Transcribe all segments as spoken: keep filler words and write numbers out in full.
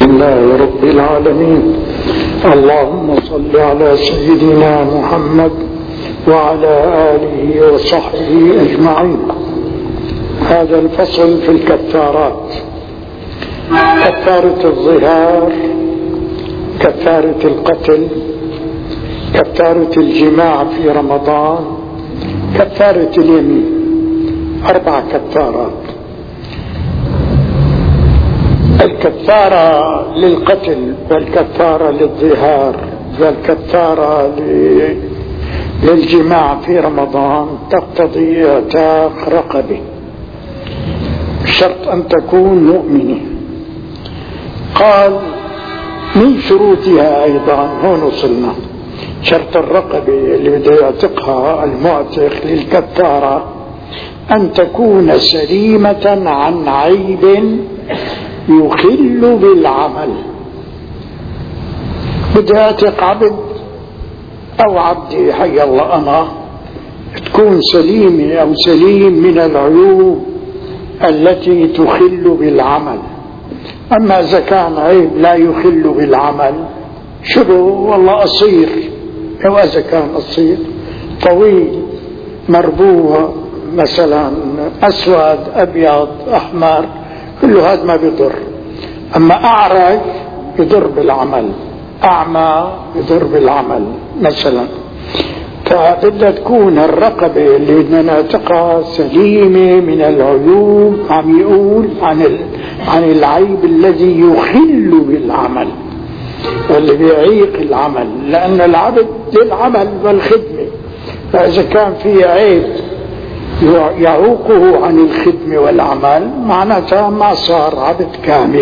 لله رب العالمين. اللهم صل على سيدنا محمد وعلى آله وصحبه أجمعين. هذا الفصل في الكفارات: كفارة الظهار، كفارة القتل، كفارة الجماع في رمضان، كفارة اليمين. أربع كفارات. الكفارة للقتل، والكفارة للظهار، والكفارة للجماع في رمضان تقتضي اعتاق رقبة، شرط أن تكون مؤمنة. قال من شروطها أيضا، هون وصلنا، شرط الرقبة اللي بده يعتقها المعتق للكفارة أن تكون سليمة عن عيب يخل بالعمل. بده يعتق عبد أو عبدي حي الله أنا، تكون سليمة أو سليم من العيوب التي تخل بالعمل. أما إذا كان عيب لا يخل بالعمل، شبه والله قصير، أو إذا كان قصير طويل مربوع مثلا، أسود أبيض أحمر، كل هذا ما بيضر. أما أعرج يضر بالعمل، أعمى يضر بالعمل مثلا. فبدها تكون الرقبة اللي بدنا نعتقها سليمة من العيوب، عم يقول عن عن العيب الذي يخل بالعمل واللي بيعيق العمل، لأن العبد للعمل والخدمة، فإذا كان في عيب يعوقه عن الخدمة والعمل معناتها ما صار عبد كامل.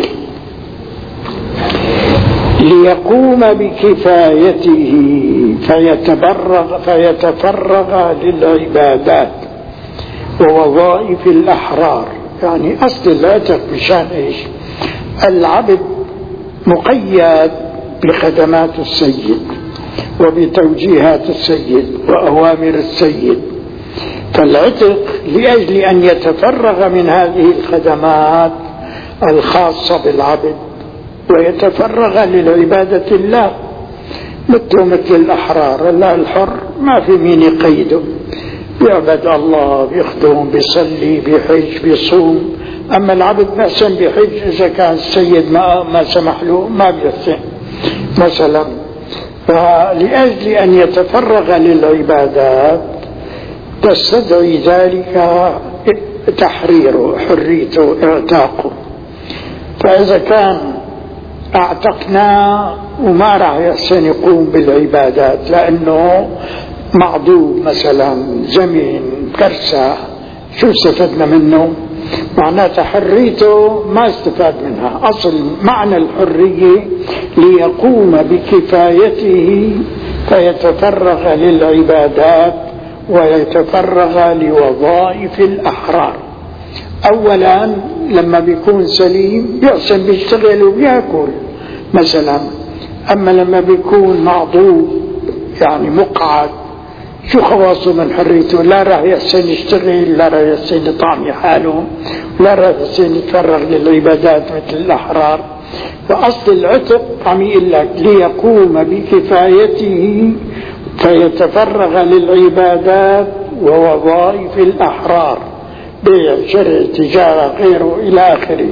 ليقوم بكفايته فيتبرغ فيتفرغ للعبادات ووظائف الأحرار. يعني أصل العتق مشان إيش؟ العبد مقيد بخدمات السيد وبتوجيهات السيد وأوامر السيد، فالعتق لأجل أن يتفرغ من هذه الخدمات الخاصة بالعبد ويتفرغ للعبادة الله، مثل مثل الأحرار. لا، الحر ما في مين يقيده، بيعبد الله، بيخدم، بيصلي، بيحج، بيصوم. أما العبد بأسن بيحج إذا كان السيد ما, ما سمح له ما بيحسن مثلا. فلأجل أن يتفرغ للعبادات تستدعي ذلك تحريره، حريته، اعتاقه. فإذا كان اعتقناه وما راح يحسن يقوم بالعبادات لأنه معضوب مثلا، زمين، كرسة، شو استفدنا منه؟ معناته حريته ما استفاد منها. أصل معنى الحرية ليقوم بكفايته فيتفرغ للعبادات ويتفرغ لوظائف الأحرار. أولا لما بيكون سليم بيحسن بيشتغل وبيأكل مثلا. أما لما بيكون معضوب يعني مقعد، شو خواصه من حريته؟ لا راح يحسن يشتغل، لا راح يحسن يطعم حاله، لا راح يحسن يتفرغ للعبادات مثل الأحرار. فأصل العتق عم يقول لك ليقوم بكفايته فيتفرغ للعبادات ووظائف الأحرار، بيع، شراء، تجارة، غيره إلى آخره.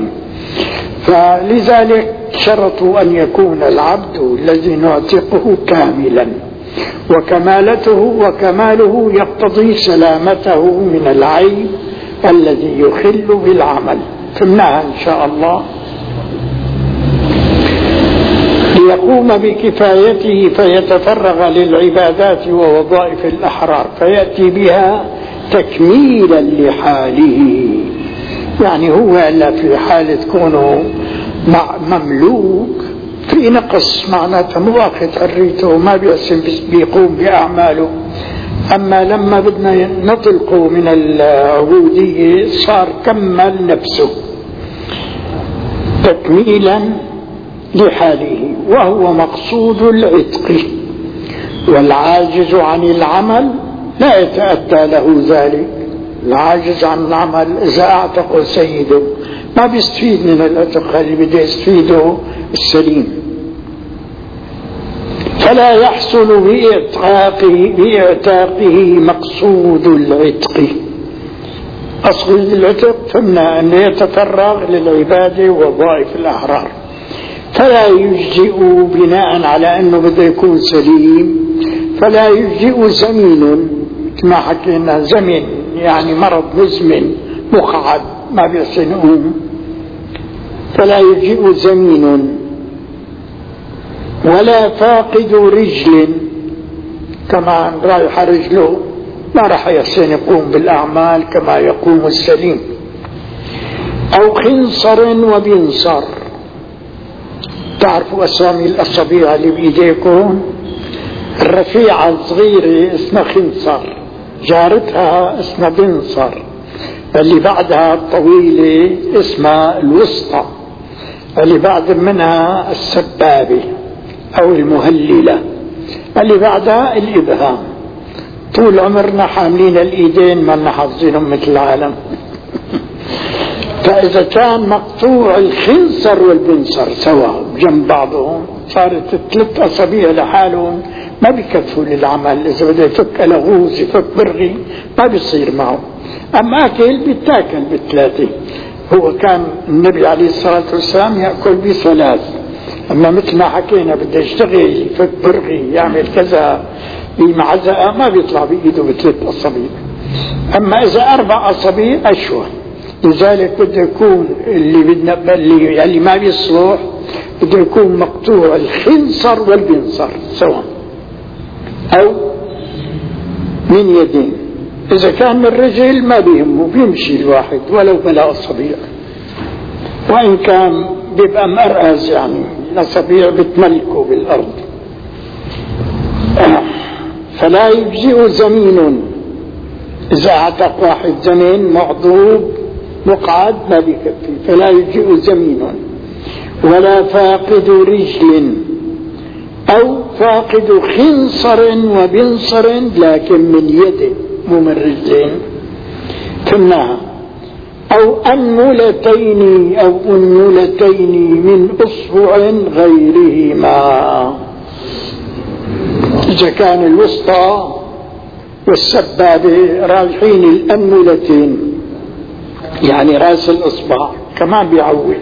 فلذلك شرطوا أن يكون العبد الذي نعتقه كاملا، وكمالته وكماله يقتضي سلامته من العيب الذي يخل بالعمل. فهمناها إن شاء الله. ليقوم بكفايته فيتفرغ للعبادات ووظائف الأحرار فيأتي بها تكميلا لحاله. يعني هو إلا في حالة كونه مملوك في نقص، معناته مواخذ حريته ما بيقسم بيقوم بأعماله. أما لما بدنا نطلقه من العبودية صار كمل نفسه تكميلا لحاله، وهو مقصود العتق. والعاجز عن العمل لا يتأتى له ذلك. العاجز عن العمل إذا أعتق سيده ما بيستفيد من العتق اللي بده يستفيده السليم. فلا يحصل بإعتاقه, بإعتاقه مقصود العتق. أصل العتق فهمنا أن يتفرغ للعبادة ووظائف الأحرار، فلا يجزئ بناء على أنه بده يكون سليم، فلا يجزئ زمين كما حكينا، زمن يعني مرض مزمن مقعد ما بيحسنهم، فلا يجزئ زمين. ولا فاقد رجل، كمان رايح رجله ما راح يحسن يقوم بالأعمال كما يقوم السليم. أو خنصر وبنصر، تعرفوا أسامي الأصابع اللي بإيديكم؟ الرفيعة الصغيرة اسمها خنصر، جارتها اسمها بنصر، اللي بعدها الطويلة اسمها الوسطى، اللي بعد منها السبابة أو المهللة، اللي بعدها الإبهام. طول عمرنا حاملين الإيدين ما لنا حافظينهم مثل العالم. فإذا كان مقطوع الخنصر والبنصر سوا جنب بعضهم صارت الثلاث أصابع لحالهم ما بيكفوا للعمل. إذا بده يفك لغوز يفك برغي ما بيصير معه، أما أكل بيتاكل بالثلاثة. هو كان النبي عليه الصلاة والسلام يأكل بثلاث، أما مثل ما حكينا بده يشتغل يفك برغي يعمل كذا بمعزقة ما بيطلع بإيده بثلاث أصابع. أما إذا أربع أصابع أشوى، لذلك بده يكون اللي بدنا اللي, اللي ما بيصلح بده يكون مقطوع الخنصر والبنصر سواء، أو من يدين. إذا كان من رجل ما بيهمه بيمشي الواحد ولو بلا أصابع، وإن كان بيبقى مرأز يعني الأصابع بتملكه بالأرض. فلا يجزئ زمين، إذا اعتق واحد زمين معضوب مقعد ما بيكفي، فلا يجزئ زمين. ولا فاقد رجل، أو فاقد خنصر وبنصر لكن من يد مو من رجلين كمناها. أو أنملتين أو أنملتين من أصبع غيرهما، إذا كان الوسطى والسبابة رايحين الأنملتين يعني رأس الإصبع كمان بيعوي.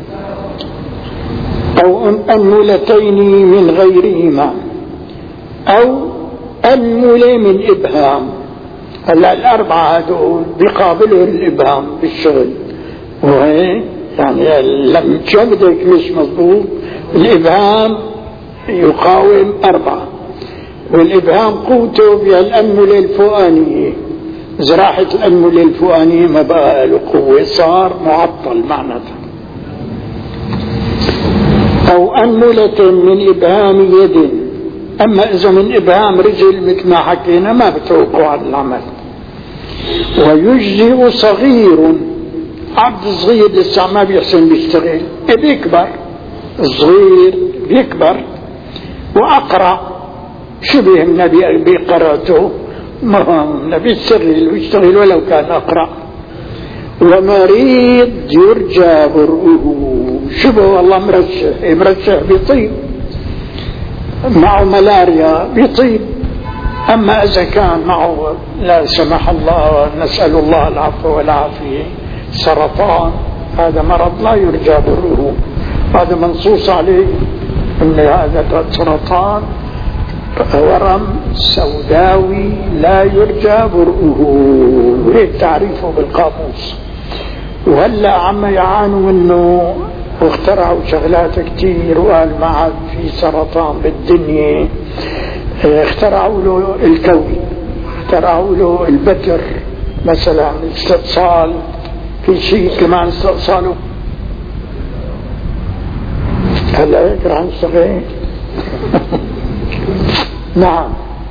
أو أنملتين من غيرهما، أو أنملة من إبهام. هلا الأربعة هدول بيقابلوا الإبهام بالشغل، وهي يعني لما بدك مش مضبوط الإبهام يقاوم أربعة، والإبهام قوته بالأنملة الفوقانية. إذا راحت الأنملة الفوقانية ما بقى له قوة، صار معطل معناتها. أو أنملة من إبهام يد، أما إذا من إبهام رجل مثل ما حكينا ما بتوقع على العمل. ويجزئ صغير، عبد صغير لسه ما بيحسن بيشتغل بيكبر، الصغير بيكبر. وأقرأ شبه النبي بقراته، ما النبي يشتغل ويشتغل ولو كان أقرأ. ومريض يرجى برؤه، شبه والله مرشح مرشح بيطيب، معه ملاريا بيطيب. أما إذا كان معه لا سمح الله نسأل الله العفو والعافية سرطان، هذا مرض لا يرجى برؤه، هذا منصوص عليه أن هذا سرطان ورم سوداوي لا يرجى برؤه، هيك تعريفه بالقاموس. وهلا عم يعانوا منه واخترعوا شغلات كتير، وقال ما عاد في سرطان بالدنيا. اخترعوا له الكوي، اخترعوا له البتر مثلا، الاستئصال، في شيء كمان استئصاله. هلا هيك رح نشتغل. نعم،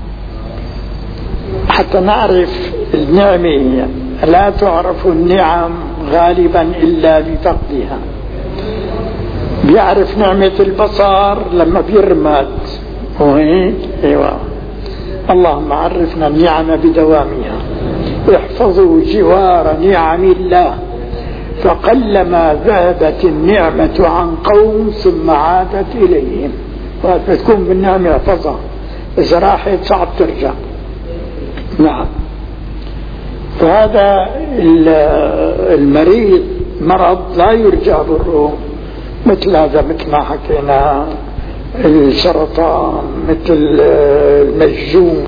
حتى نعرف النعمة. لا تعرف النعم غالبا إلا بفقدها. بيعرف نعمة البصر لما بيرمد، وهيك ايوه. اللهم عرفنا النعم بدوامها، احفظوا جوار نعم الله فقلما ذهبت النعمة عن قوم ثم عادت إليهم، فتكون بالنعمة اعتظى، إذا راحت صعب ترجع. نعم. فهذا المريض مرض لا يرجى بره، مثل هذا مثل ما حكينا السرطان، مثل المجذوم.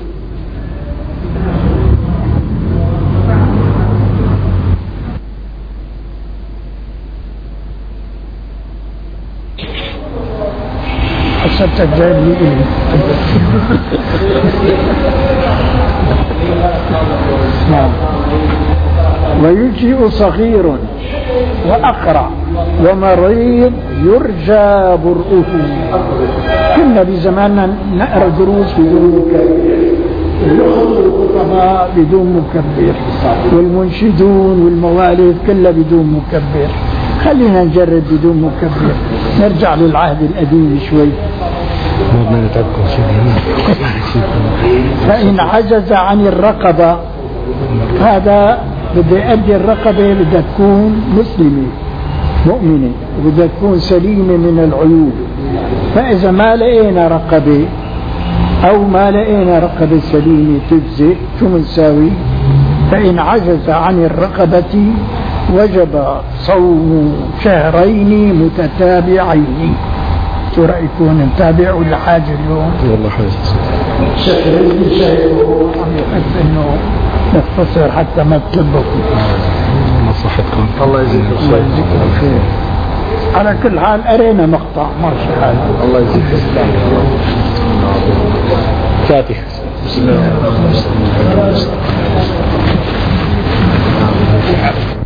حسبت الجاهل لي نعم. ويجيء صغير وأقرع ومريض يرجى برؤه. كنا بزماننا نقرأ دروس بدون مكبر، الخطباء بدون مكبر، والمنشدون والموالد كلها بدون مكبر. خلينا نجرب بدون مكبر، نرجع للعهد القديم شوي. فإن عجز عن الرقبة، هذا بدي أدي الرقبة بدها تكون مسلمة مؤمنة، وبدها تكون سليمة من العيوب. فإذا ما لقينا رقبة أو ما لقينا رقبة سليمة تجزئ، شو منساوي؟ فإن عجز عن الرقبة وجب صوم شهرين متتابعين. شو رأيكم نتابع ولا حاجة اليوم؟ والله حاجة شهرين شهرين عم يحب إنه نختصر حتى ما تلبكوا. مصلحتكم. الله يجزيكم الله يجزيكم الخير. على كل حال أرينا مقطع ماشي حال. الله يجزيك السلام. فاتح. بسم الله الرحمن الرحيم.